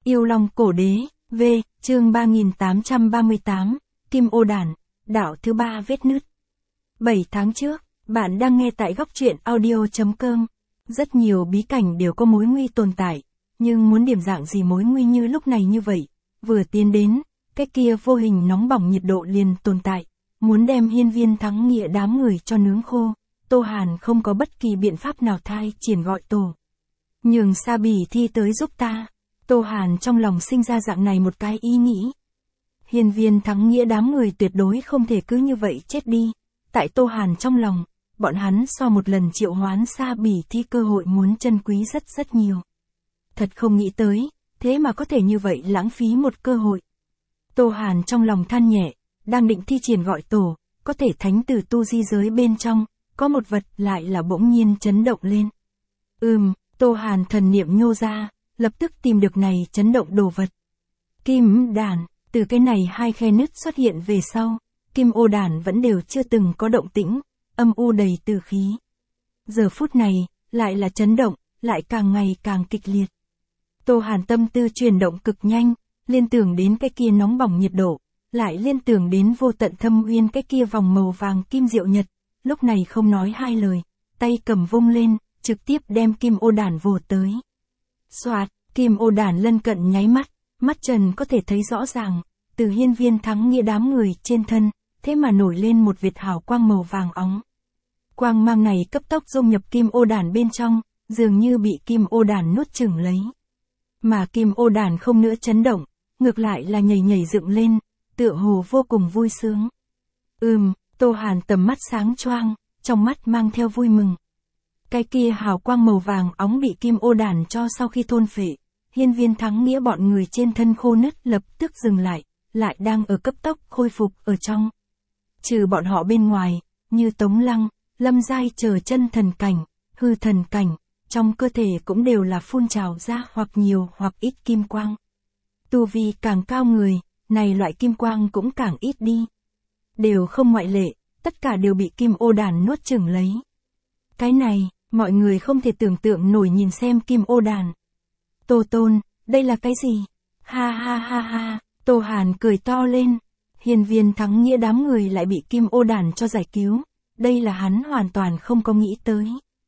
Yêu Long Cổ Đế, V, chương 3838, Kim Ô Đản, đạo thứ 3 vết nứt. 7 tháng trước, bạn đang nghe tại góc truyện audio.com. Rất nhiều bí cảnh đều có mối nguy tồn tại, nhưng muốn điểm dạng gì mối nguy như lúc này như vậy, vừa tiến đến, cái kia vô hình nóng bỏng nhiệt độ liền tồn tại, muốn đem Hiên Viên Thắng Nghĩa đám người cho nướng khô. Tô Hàn không có bất kỳ biện pháp nào thay triển gọi tổ. Nhường Sa Bỉ Thi tới giúp ta. Tô Hàn trong lòng sinh ra dạng này một cái ý nghĩ. Hiên Viên Thắng Nghĩa đám người tuyệt đối không thể cứ như vậy chết đi. Tại Tô Hàn trong lòng, bọn hắn so một lần triệu hoán Sa Bỉ Thi cơ hội muốn chân quý rất nhiều. Thật không nghĩ tới, thế mà có thể như vậy lãng phí một cơ hội. Tô Hàn trong lòng than nhẹ, đang định thi triển gọi tổ, có thể thánh tử tu di giới bên trong, có một vật lại là bỗng nhiên chấn động lên. Tô Hàn thần niệm nhô ra, lập tức tìm được này chấn động đồ vật. Kim đàn, từ cái này hai khe nứt xuất hiện về sau, Kim Ô đàn vẫn đều chưa từng có động tĩnh, âm u đầy tử khí. Giờ phút này, lại là chấn động, lại càng ngày càng kịch liệt. Tô Hàn tâm tư chuyển động cực nhanh, liên tưởng đến cái kia nóng bỏng nhiệt độ, lại liên tưởng đến vô tận thâm uyên cái kia vòng màu vàng kim diệu nhật, lúc này không nói hai lời, tay cầm vung lên, trực tiếp đem Kim Ô đàn vồ tới. Soạt, Kim Ô đàn lân cận nháy mắt, mắt trần có thể thấy rõ ràng, từ Hiên Viên Thắng Nghĩa đám người trên thân, thế mà nổi lên một vệt hào quang màu vàng óng. Quang mang này cấp tốc dung nhập Kim Ô đàn bên trong, dường như bị Kim Ô đàn nuốt chửng lấy. Mà Kim Ô đàn không nữa chấn động, ngược lại là nhảy dựng lên, tựa hồ vô cùng vui sướng. Tô Hàn tầm mắt sáng choang, trong mắt mang theo vui mừng. Cái kia hào quang màu vàng óng bị Kim Ô đàn cho sau khi thôn phệ, Hiên Viên Thắng Nghĩa bọn người trên thân khô nứt lập tức dừng lại đang ở cấp tốc khôi phục ở trong. Trừ bọn họ bên ngoài, như Tống Lăng, Lâm Giai chờ chân thần cảnh, hư thần cảnh, trong cơ thể cũng đều là phun trào ra hoặc nhiều hoặc ít kim quang. Tu vi càng cao người, này loại kim quang cũng càng ít đi. Đều không ngoại lệ, tất cả đều bị Kim Ô đàn nuốt chửng lấy. Cái này, mọi người không thể tưởng tượng nổi nhìn xem Kim Ô đàn. Tô Tôn, đây là cái gì? Ha, Tô Hàn cười to lên. Hiên Viên Thắng Nghĩa đám người lại bị Kim Ô đàn cho giải cứu. Đây là hắn hoàn toàn không có nghĩ tới.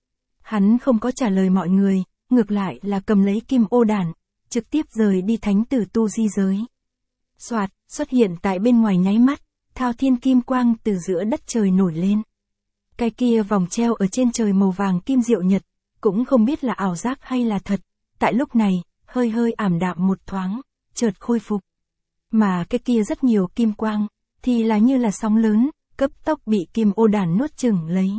Hắn không có trả lời mọi người, ngược lại là cầm lấy Kim Ô đàn, trực tiếp rời đi thánh tử tu di giới. Soạt, xuất hiện tại bên ngoài nháy mắt, thao thiên kim quang từ giữa đất trời nổi lên. Cái kia vòng treo ở trên trời màu vàng kim diệu nhật, cũng không biết là ảo giác hay là thật, tại lúc này, hơi ảm đạm một thoáng, chợt khôi phục. Mà cái kia rất nhiều kim quang, thì là như là sóng lớn, cấp tốc bị Kim Ô đàn nuốt chửng lấy.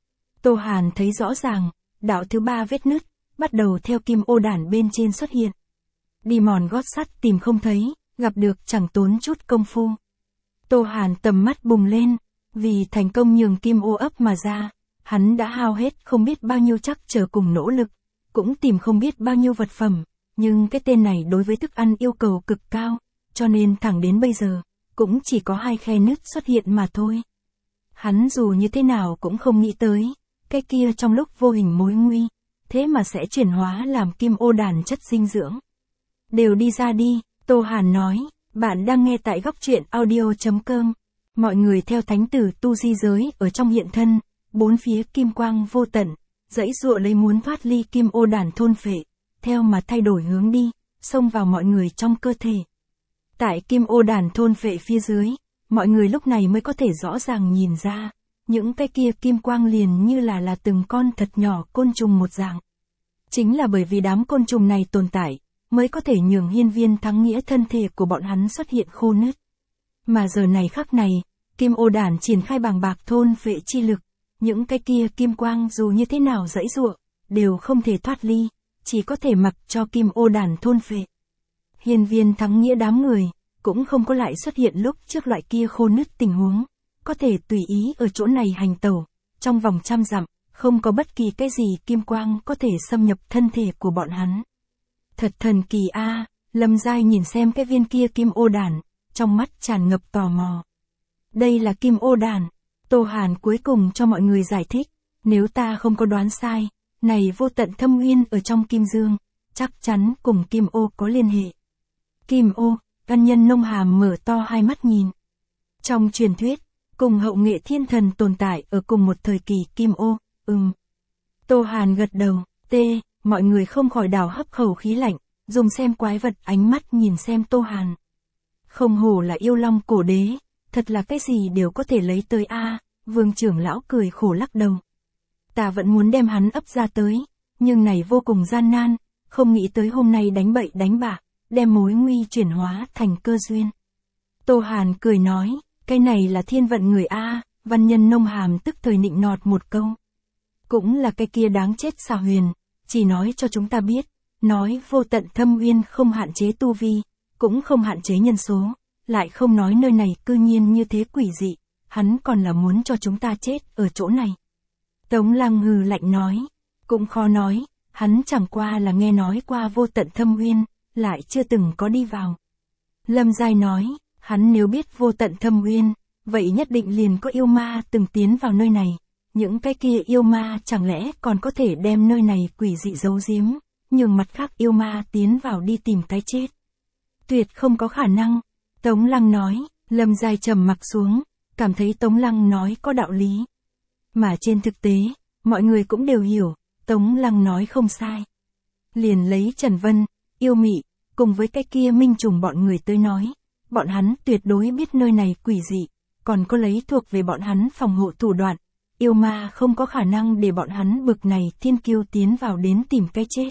Tô Hàn thấy rõ ràng, đạo thứ 3 vết nứt, bắt đầu theo Kim Ô đàn bên trên xuất hiện. Đi mòn gót sắt tìm không thấy, gặp được chẳng tốn chút công phu. Tô Hàn tầm mắt bùng lên, vì thành công nhường Kim Ô ấp mà ra, hắn đã hao hết không biết bao nhiêu chắc chờ cùng nỗ lực, cũng tìm không biết bao nhiêu vật phẩm, nhưng cái tên này đối với thức ăn yêu cầu cực cao, cho nên thẳng đến bây giờ, cũng chỉ có 2 khe nứt xuất hiện mà thôi. Hắn dù như thế nào cũng không nghĩ tới, cái kia trong lúc vô hình mối nguy, thế mà sẽ chuyển hóa làm Kim Ô đàn chất dinh dưỡng. Đều đi ra đi, Tô Hàn nói, bạn đang nghe tại góc truyện audio.com. Mọi người theo thánh tử tu di giới ở trong hiện thân, bốn phía kim quang vô tận, dãy dụa lấy muốn thoát ly Kim Ô đàn thôn phệ, theo mà thay đổi hướng đi, xông vào mọi người trong cơ thể. Tại Kim Ô đàn thôn phệ phía dưới, mọi người lúc này mới có thể rõ ràng nhìn ra, những cái kia kim quang liền như là từng con thật nhỏ côn trùng một dạng. Chính là bởi vì đám côn trùng này tồn tại, mới có thể nhường Hiên Viên Thắng Nghĩa thân thể của bọn hắn xuất hiện khô nứt. Mà giờ này khắc này, Kim Ô đàn triển khai bàng bạc thôn phệ chi lực, những cái kia kim quang dù như thế nào dãy giụa, đều không thể thoát ly, chỉ có thể mặc cho Kim Ô đàn thôn phệ. Hiên Viên Thắng Nghĩa đám người, cũng không có lại xuất hiện lúc trước loại kia khô nứt tình huống, có thể tùy ý ở chỗ này hành tẩu, trong vòng 100 dặm, không có bất kỳ cái gì kim quang có thể xâm nhập thân thể của bọn hắn. Thật thần kỳ a. Lâm Giai nhìn xem cái viên kia Kim Ô đàn, trong mắt tràn ngập tò mò. Đây là Kim Ô đàn. Tô Hàn cuối cùng cho mọi người giải thích, nếu ta không có đoán sai, này vô tận thâm uyên ở trong Kim Dương, chắc chắn cùng Kim Ô có liên hệ. Kim Ô, ân nhân nông hàm mở to hai mắt nhìn. Trong truyền thuyết, cùng hậu nghệ thiên thần tồn tại ở cùng một thời kỳ. Kim Ô, Tô Hàn gật đầu, mọi người không khỏi đảo hấp khẩu khí lạnh, dùng xem quái vật ánh mắt nhìn xem Tô Hàn. Không hổ là yêu long cổ đế, thật là cái gì đều có thể lấy tới a. Vương trưởng lão cười khổ lắc đầu. Ta vẫn muốn đem hắn ấp ra tới, nhưng này vô cùng gian nan, không nghĩ tới hôm nay đánh bậy đánh bạ, đem mối nguy chuyển hóa thành cơ duyên. Tô Hàn cười nói, cái này là thiên vận người a. Văn nhân nông hàm tức thời nịnh nọt một câu. Cũng là cái kia đáng chết xà huyền, chỉ nói cho chúng ta biết, nói vô tận thâm uyên không hạn chế tu vi, cũng không hạn chế nhân số, lại không nói nơi này cư nhiên như thế quỷ dị, hắn còn là muốn cho chúng ta chết ở chỗ này. Tống Lăng hừ lạnh nói, cũng khó nói, hắn chẳng qua là nghe nói qua vô tận thâm uyên, lại chưa từng có đi vào. Lâm Giai nói, hắn nếu biết vô tận thâm uyên, vậy nhất định liền có yêu ma từng tiến vào nơi này, những cái kia yêu ma chẳng lẽ còn có thể đem nơi này quỷ dị giấu giếm, nhường mặt khác yêu ma tiến vào đi tìm cái chết. Tuyệt không có khả năng, Tống Lăng nói. Lâm Giai trầm mặc xuống, cảm thấy Tống Lăng nói có đạo lý. Mà trên thực tế, mọi người cũng đều hiểu, Tống Lăng nói không sai. Liền lấy Trần Vân, Yêu Mị, cùng với cái kia Minh Trùng bọn người tới nói, bọn hắn tuyệt đối biết nơi này quỷ dị, còn có lấy thuộc về bọn hắn phòng hộ thủ đoạn, yêu ma không có khả năng để bọn hắn bực này thiên kiêu tiến vào đến tìm cái chết.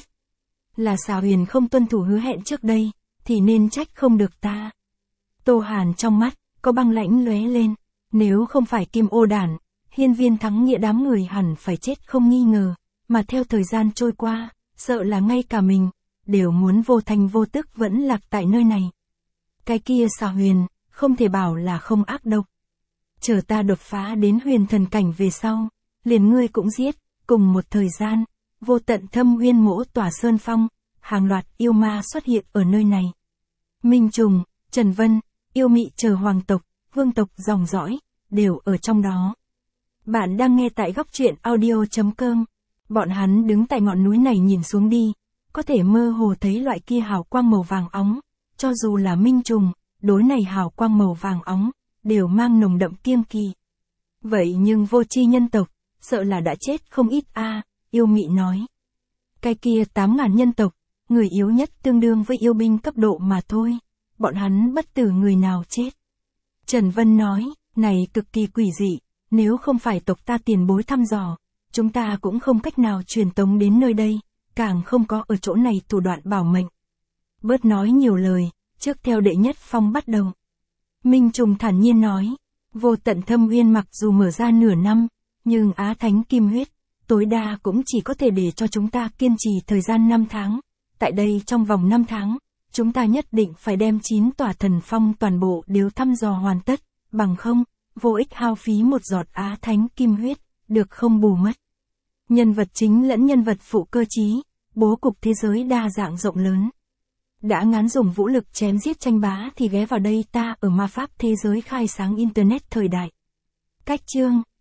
Là xà huyền không tuân thủ hứa hẹn trước đây, thì nên trách không được ta. Tô Hàn trong mắt, có băng lãnh lóe lên, nếu không phải Kim Ô đản, Hiên Viên Thắng Nghĩa đám người hẳn phải chết không nghi ngờ, mà theo thời gian trôi qua, sợ là ngay cả mình, đều muốn vô thanh vô tức vẫn lạc tại nơi này. Cái kia xà huyền, không thể bảo là không ác độc. Chờ ta đột phá đến huyền thần cảnh về sau, liền ngươi cũng giết, cùng một thời gian, vô tận thâm uyên mỗ tỏa sơn phong, hàng loạt yêu ma xuất hiện ở nơi này. Minh Trùng, Trần Vân, Yêu Mị chờ hoàng tộc, vương tộc dòng dõi, đều ở trong đó. Bạn đang nghe tại góc truyện audio.com. Bọn hắn đứng tại ngọn núi này nhìn xuống đi, có thể mơ hồ thấy loại kia hào quang màu vàng óng, cho dù là Minh Trùng, đối này hào quang màu vàng óng, đều mang nồng đậm kiêng kỵ. Vậy nhưng vô tri nhân tộc, sợ là đã chết không ít a. Yêu Mị nói. Cái kia 8.000 nhân tộc, người yếu nhất tương đương với yêu binh cấp độ mà thôi, bọn hắn bất tử người nào chết. Trần Vân nói, này cực kỳ quỷ dị, nếu không phải tộc ta tiền bối thăm dò, chúng ta cũng không cách nào truyền tống đến nơi đây, càng không có ở chỗ này thủ đoạn bảo mệnh. Bớt nói nhiều lời, trước theo đệ nhất phong bắt đầu. Minh Trùng thản nhiên nói, vô tận thâm uyên mặc dù mở ra nửa năm, nhưng Á Thánh Kim Huyết, tối đa cũng chỉ có thể để cho chúng ta kiên trì thời gian 5 tháng. Tại đây trong vòng 5 tháng, chúng ta nhất định phải đem 9 tòa thần phong toàn bộ đều thăm dò hoàn tất, bằng không, vô ích hao phí một giọt Á Thánh Kim Huyết, được không bù mất. Nhân vật chính lẫn nhân vật phụ cơ trí, bố cục thế giới đa dạng rộng lớn. Đã ngán dùng vũ lực chém giết tranh bá thì ghé vào đây ta ở ma pháp thế giới khai sáng Internet thời đại. Cách chương